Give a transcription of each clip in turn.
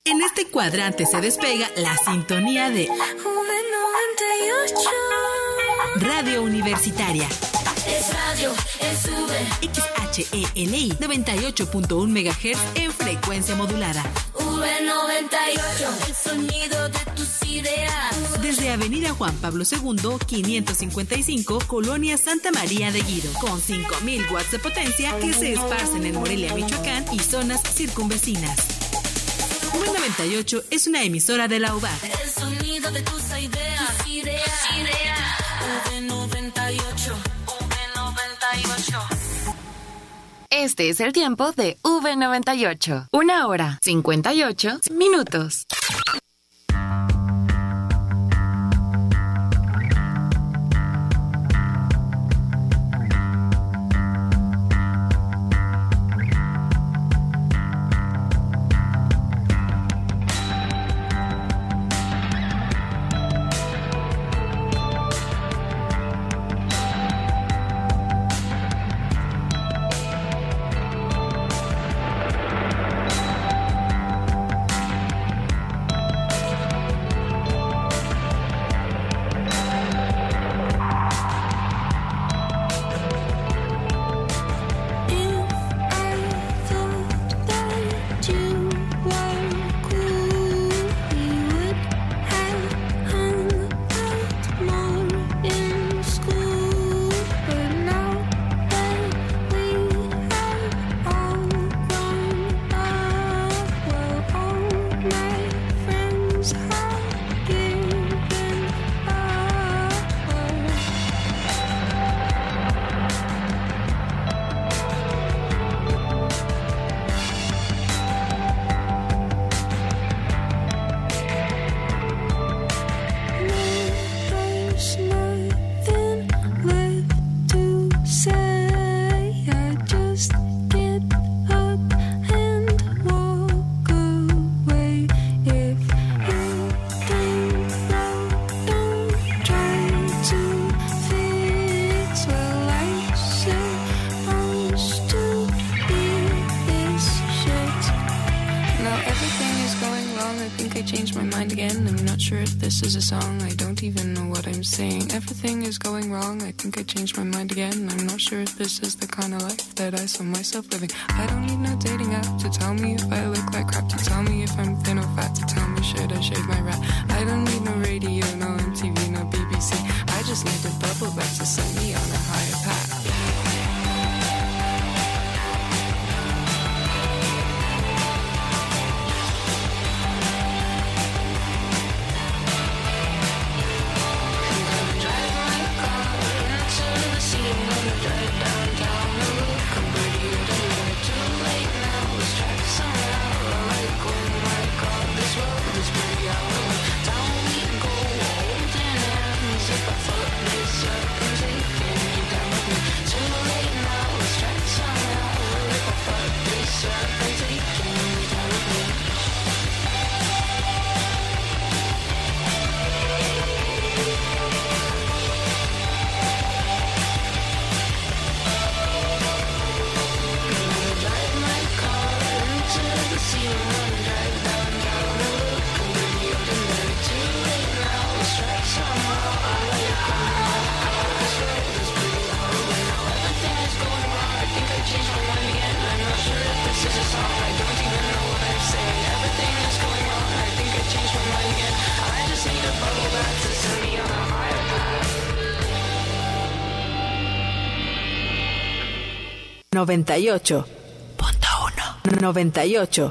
En este cuadrante se despega la sintonía de Radio Universitaria. Es radio, es XHELI 98.1 MHz en frecuencia modulada. V98, el sonido de tus ideas. Desde Avenida Juan Pablo II, 555, Colonia Santa María de Guido, con 5,000 watts de potencia que se esparcen en Morelia, Michoacán y zonas circunvecinas. V98 es una emisora de la UBAC. El sonido de tus ideas. V98. Este es el tiempo de V98. 1 hora, 58 minutos. This is a song, I don't even know what I'm saying. Everything is going wrong, I think I changed my mind again. I'm not sure if this is the kind of life that I saw myself living. I don't need no dating app to tell me if I look like crap, to tell me if I'm thin or fat, to tell me should I shave my rat. I don't need no radio, no MTV, no BBC. I just need a bubble bath to set me on a higher path. .1 98.1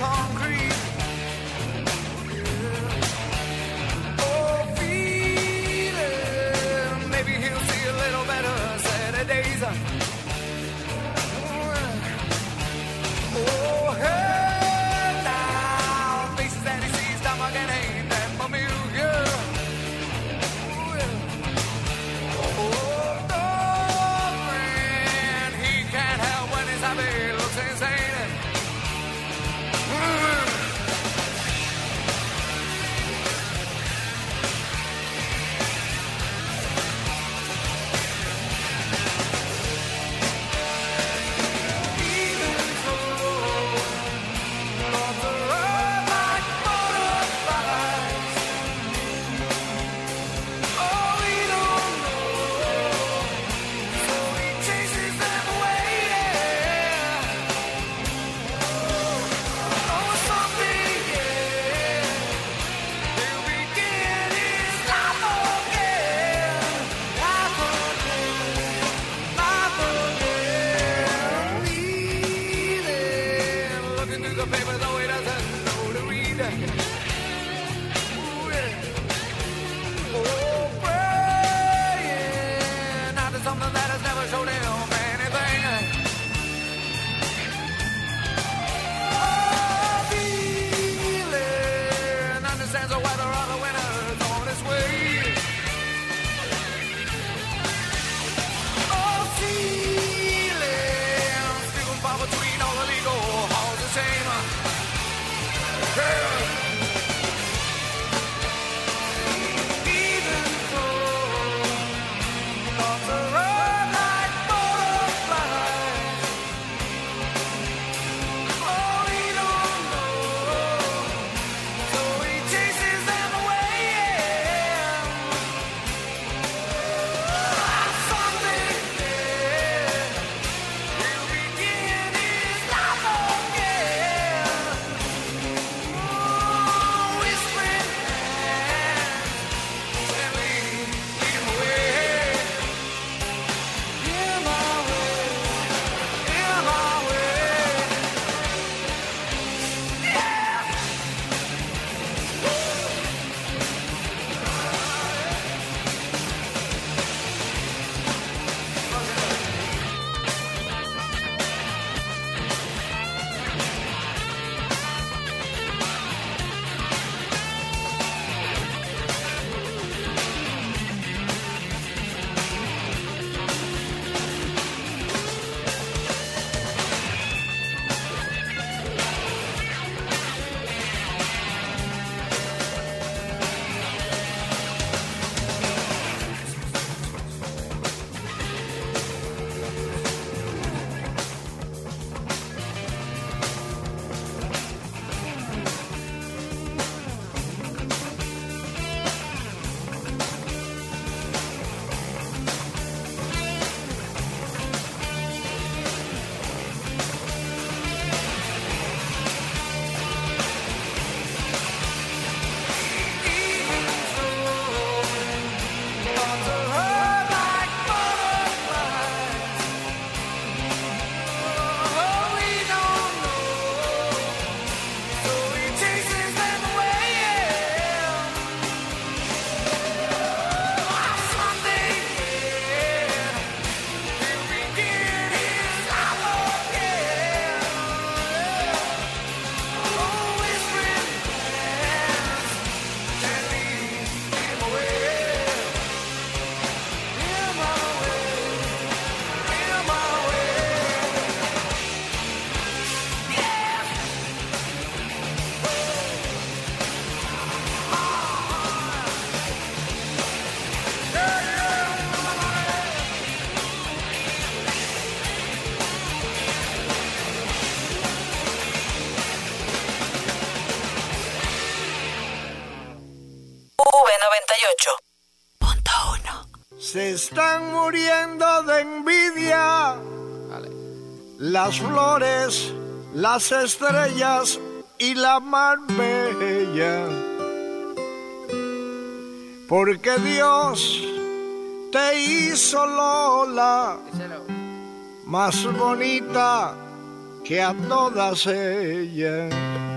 Concrete. Oh, feel the paper though he doesn't know to read. Ooh, yeah. Oh, praying out to something that has never shown him anything. Oh, feeling understands the weather of the winter's on its way. Oh, feeling still far between all the legal halls the same. Girl. Even though thoughts are run like butterflies. Oh, he don't know, so he chases them away. Someday he'll begin his life again. Oh, whispering hands gently lead him away. In my way, in my way. Yeah. Se están muriendo de envidia las flores, las estrellas y la mar bella, porque Dios te hizo, Lola, más bonita que a todas ellas.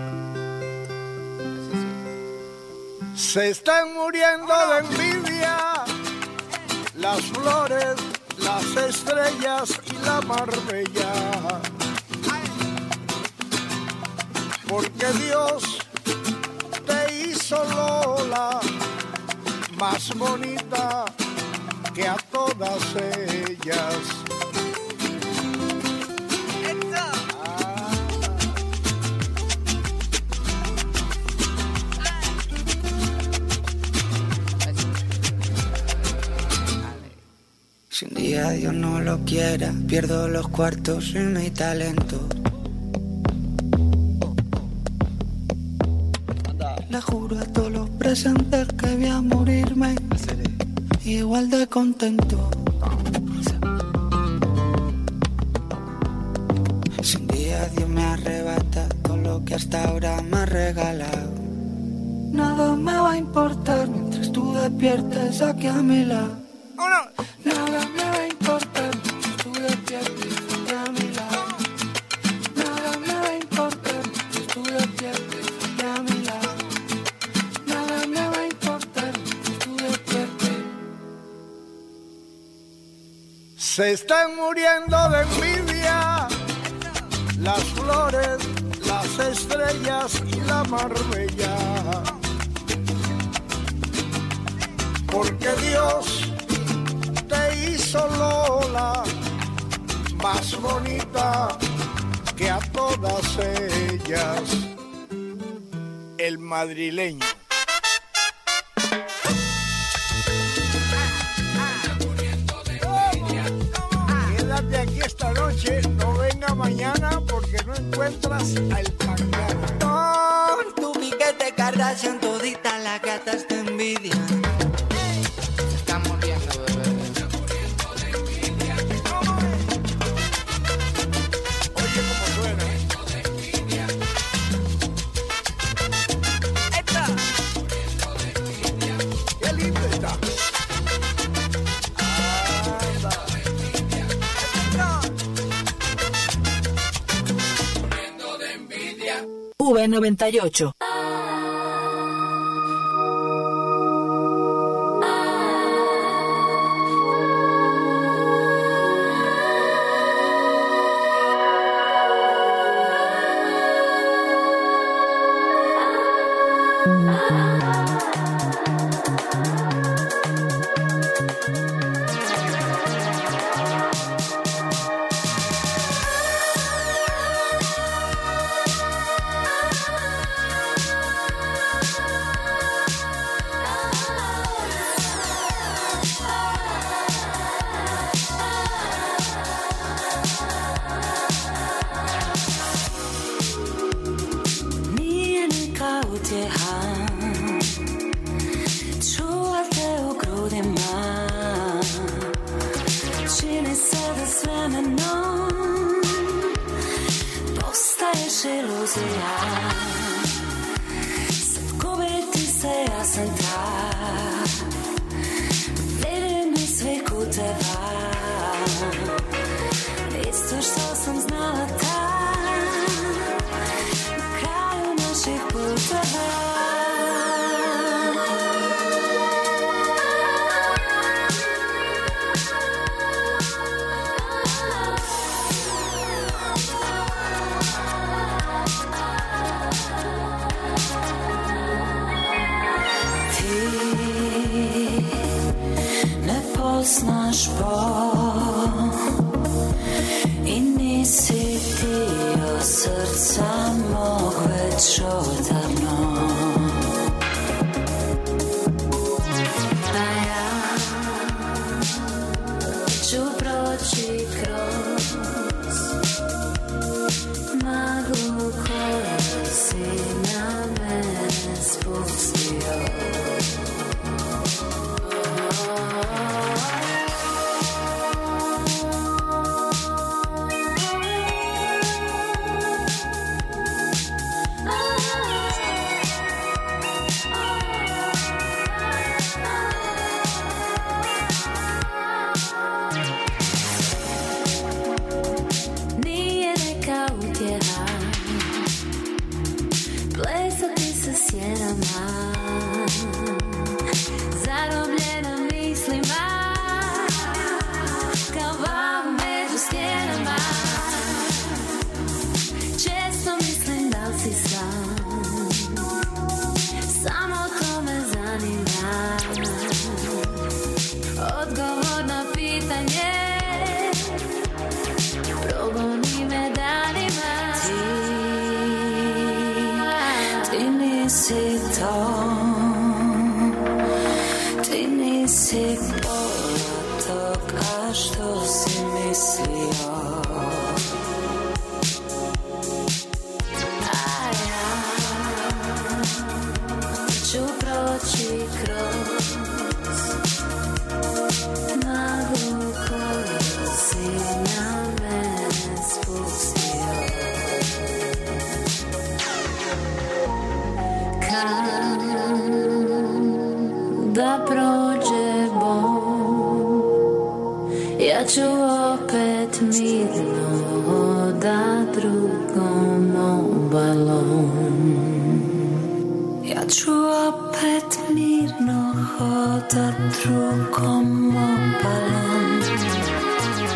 Se están muriendo de envidia las flores, las estrellas y la mar bella, porque Dios te hizo, Lola, más bonita que a todas ellas. Si un día Dios no lo quiera, pierdo los cuartos y mi talento. Le juro a todos los presentes que voy a morirme igual de contento. Si un día Dios me arrebata todo lo que hasta ahora me ha regalado, nada me va a importar mientras tú despiertes aquí a mi lado. Nada me va a importar mientras tú despiertes aquí a mi lado. Nada me va a importar mientras Se están muriendo de envidia las flores, las estrellas y la Marbella. Porque Dios te hizo Lola más bonita que a todas ellas. El madrileño. Quédate aquí esta noche, no venga mañana porque no encuentras al tangano. Con tu piquete Kardashian todita las gatas te envidian. Se están muriendo, bebé. Oye cómo suena. ¡Esta! ¡Qué lindo está! V98. Poznaš Bog i nisi dio srca mog već odavno. A ja ću proći kroz maglu koju si na mene spustio. Da prođe bol, ja ću opet mirno da drugom obalom. Ja ću opet mirno hodat drugom obalom.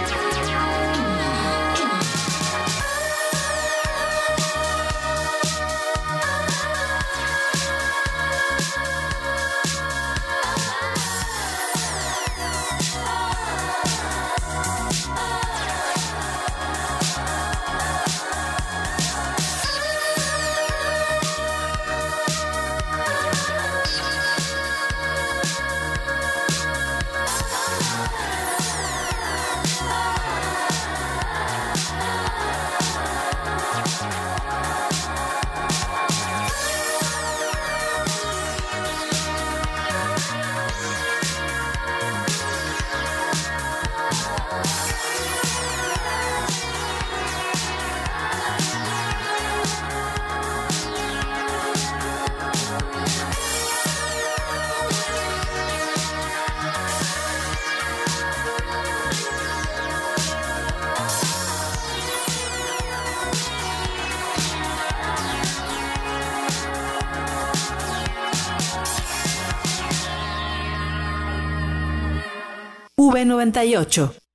V98.